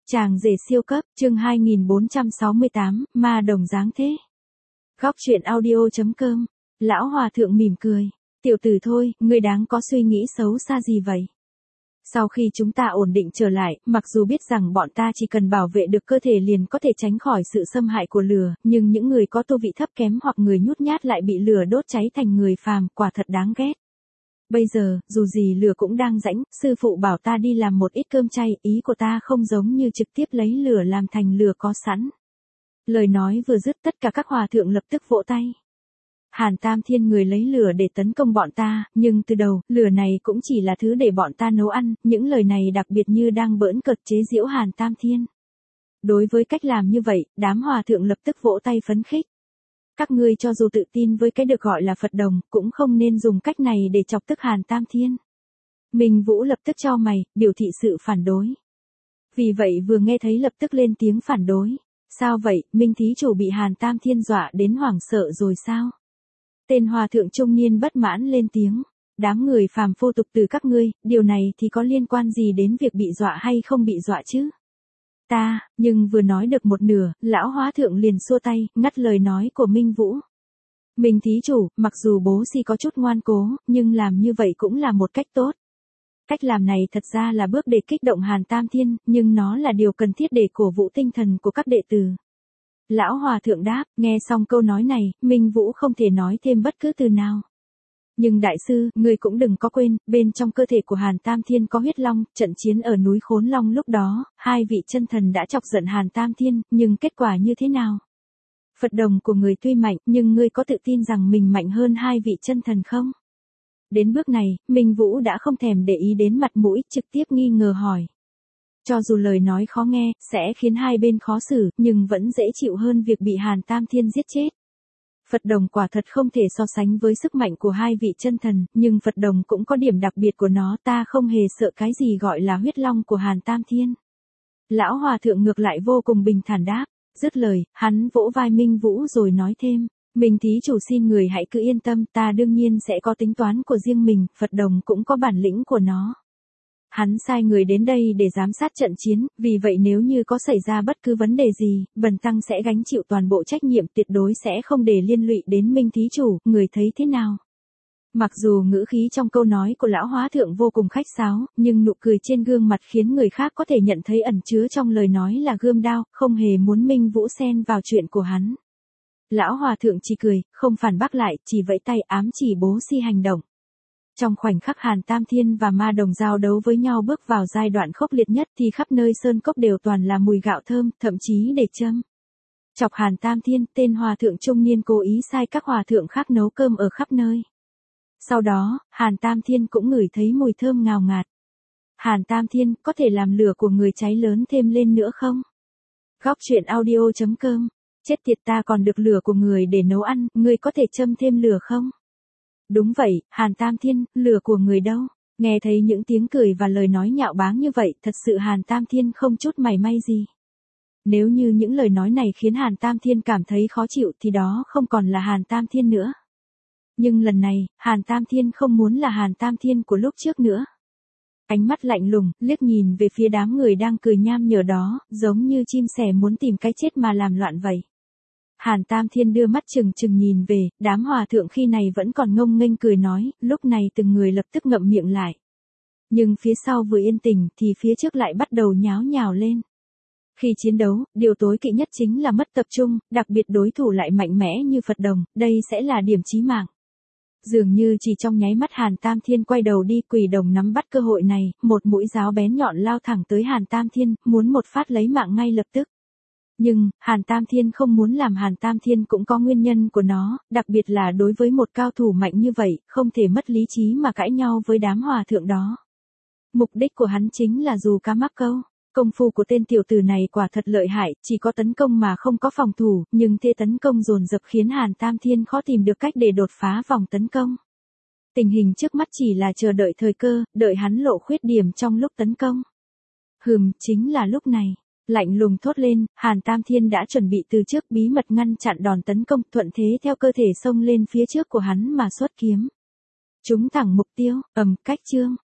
Chàng rể siêu cấp, chương 2468, ma đồng dáng thế. Góc truyện audio.com, lão hòa thượng mỉm cười. Tiểu tử thôi, ngươi đáng có suy nghĩ xấu xa gì vậy? Sau khi chúng ta ổn định trở lại, mặc dù biết rằng bọn ta chỉ cần bảo vệ được cơ thể liền có thể tránh khỏi sự xâm hại của lửa, nhưng những người có tu vị thấp kém hoặc người nhút nhát lại bị lửa đốt cháy thành người phàm, quả thật đáng ghét. Bây giờ, dù gì lửa cũng đang rãnh, sư phụ bảo ta đi làm một ít cơm chay, ý của ta không giống như trực tiếp lấy lửa làm thành lửa có sẵn. Lời nói vừa dứt tất cả các hòa thượng lập tức vỗ tay. Hàn Tam Thiên người lấy lửa để tấn công bọn ta, nhưng từ đầu, lửa này cũng chỉ là thứ để bọn ta nấu ăn, những lời này đặc biệt như đang bỡn cợt chế giễu Hàn Tam Thiên. Đối với cách làm như vậy, đám hòa thượng lập tức vỗ tay phấn khích. Các ngươi cho dù tự tin với cái được gọi là Phật đồng, cũng không nên dùng cách này để chọc tức Hàn Tam Thiên. Minh Vũ lập tức cho mày, biểu thị sự phản đối. Vì vậy vừa nghe thấy lập tức lên tiếng phản đối. Sao vậy, Minh thí chủ bị Hàn Tam Thiên dọa đến hoảng sợ rồi sao? Tên hòa thượng trung niên bất mãn lên tiếng. Đám người phàm phu tục từ các ngươi, điều này thì có liên quan gì đến việc bị dọa hay không bị dọa chứ? Nhưng vừa nói được một nửa, lão hóa thượng liền xua tay, ngắt lời nói của Minh Vũ. Minh thí chủ, mặc dù bố si có chút ngoan cố, nhưng làm như vậy cũng là một cách tốt. Cách làm này thật ra là bước để kích động Hàn Tam Thiên, nhưng nó là điều cần thiết để cổ vũ tinh thần của các đệ tử. Lão hòa thượng đáp, nghe xong câu nói này, Minh Vũ không thể nói thêm bất cứ từ nào. Nhưng đại sư, người cũng đừng có quên, bên trong cơ thể của Hàn Tam Thiên có huyết long, trận chiến ở núi Khốn Long lúc đó, hai vị chân thần đã chọc giận Hàn Tam Thiên, nhưng kết quả như thế nào? Phật đồng của người tuy mạnh, nhưng ngươi có tự tin rằng mình mạnh hơn hai vị chân thần không? Đến bước này, Minh Vũ đã không thèm để ý đến mặt mũi, trực tiếp nghi ngờ hỏi. Cho dù lời nói khó nghe, sẽ khiến hai bên khó xử, nhưng vẫn dễ chịu hơn việc bị Hàn Tam Thiên giết chết. Phật đồng quả thật không thể so sánh với sức mạnh của hai vị chân thần, nhưng Phật đồng cũng có điểm đặc biệt của nó, ta không hề sợ cái gì gọi là huyết long của Hàn Tam Thiên. Lão hòa thượng ngược lại vô cùng bình thản đáp, dứt lời, hắn vỗ vai Minh Vũ rồi nói thêm, Minh thí chủ xin người hãy cứ yên tâm, ta đương nhiên sẽ có tính toán của riêng mình, Phật đồng cũng có bản lĩnh của nó. Hắn sai người đến đây để giám sát trận chiến, vì vậy nếu như có xảy ra bất cứ vấn đề gì, bần tăng sẽ gánh chịu toàn bộ trách nhiệm, tuyệt đối sẽ không để liên lụy đến Minh thí chủ, người thấy thế nào? Mặc dù ngữ khí trong câu nói của lão hóa thượng vô cùng khách sáo, nhưng nụ cười trên gương mặt khiến người khác có thể nhận thấy ẩn chứa trong lời nói là gươm đao, không hề muốn Minh Vũ xen vào chuyện của hắn. Lão hòa thượng chỉ cười, không phản bác lại, chỉ vẫy tay ám chỉ bố si hành động. Trong khoảnh khắc Hàn Tam Thiên và ma đồng giao đấu với nhau bước vào giai đoạn khốc liệt nhất thì khắp nơi sơn cốc đều toàn là mùi gạo thơm, thậm chí để châm. Chọc Hàn Tam Thiên, tên hòa thượng trung niên cố ý sai các hòa thượng khác nấu cơm ở khắp nơi. Sau đó, Hàn Tam Thiên cũng ngửi thấy mùi thơm ngào ngạt. Hàn Tam Thiên, có thể làm lửa của người cháy lớn thêm lên nữa không? Góc truyện audio.com, chết tiệt, ta còn được lửa của người để nấu ăn, người có thể châm thêm lửa không? Đúng vậy, Hàn Tam Thiên, lửa của người đâu? Nghe thấy những tiếng cười và lời nói nhạo báng như vậy, thật sự Hàn Tam Thiên không chút mảy may gì. Nếu như những lời nói này khiến Hàn Tam Thiên cảm thấy khó chịu thì đó không còn là Hàn Tam Thiên nữa. Nhưng lần này, Hàn Tam Thiên không muốn là Hàn Tam Thiên của lúc trước nữa. Ánh mắt lạnh lùng, liếc nhìn về phía đám người đang cười nham nhở đó, giống như chim sẻ muốn tìm cái chết mà làm loạn vậy. Hàn Tam Thiên đưa mắt chừng chừng nhìn về, đám hòa thượng khi này vẫn còn ngông nghênh cười nói, lúc này từng người lập tức ngậm miệng lại. Nhưng phía sau vừa yên tĩnh thì phía trước lại bắt đầu nháo nhào lên. Khi chiến đấu, điều tối kỵ nhất chính là mất tập trung, đặc biệt đối thủ lại mạnh mẽ như Phật đồng, đây sẽ là điểm chí mạng. Dường như chỉ trong nháy mắt Hàn Tam Thiên quay đầu đi, quỷ đồng nắm bắt cơ hội này, một mũi giáo bén nhọn lao thẳng tới Hàn Tam Thiên, muốn một phát lấy mạng ngay lập tức. Nhưng, Hàn Tam Thiên không muốn làm Hàn Tam Thiên cũng có nguyên nhân của nó, đặc biệt là đối với một cao thủ mạnh như vậy, không thể mất lý trí mà cãi nhau với đám hòa thượng đó. Mục đích của hắn chính là dù cá mắc câu. Công phu của tên tiểu tử này quả thật lợi hại, chỉ có tấn công mà không có phòng thủ, nhưng thế tấn công dồn dập khiến Hàn Tam Thiên khó tìm được cách để đột phá vòng tấn công. Tình hình trước mắt chỉ là chờ đợi thời cơ, đợi hắn lộ khuyết điểm trong lúc tấn công. Chính là lúc này. Lạnh lùng thốt lên, Hàn Tam Thiên đã chuẩn bị từ trước bí mật ngăn chặn đòn tấn công, thuận thế theo cơ thể xông lên phía trước của hắn mà xuất kiếm. Trúng thẳng mục tiêu, cách chương.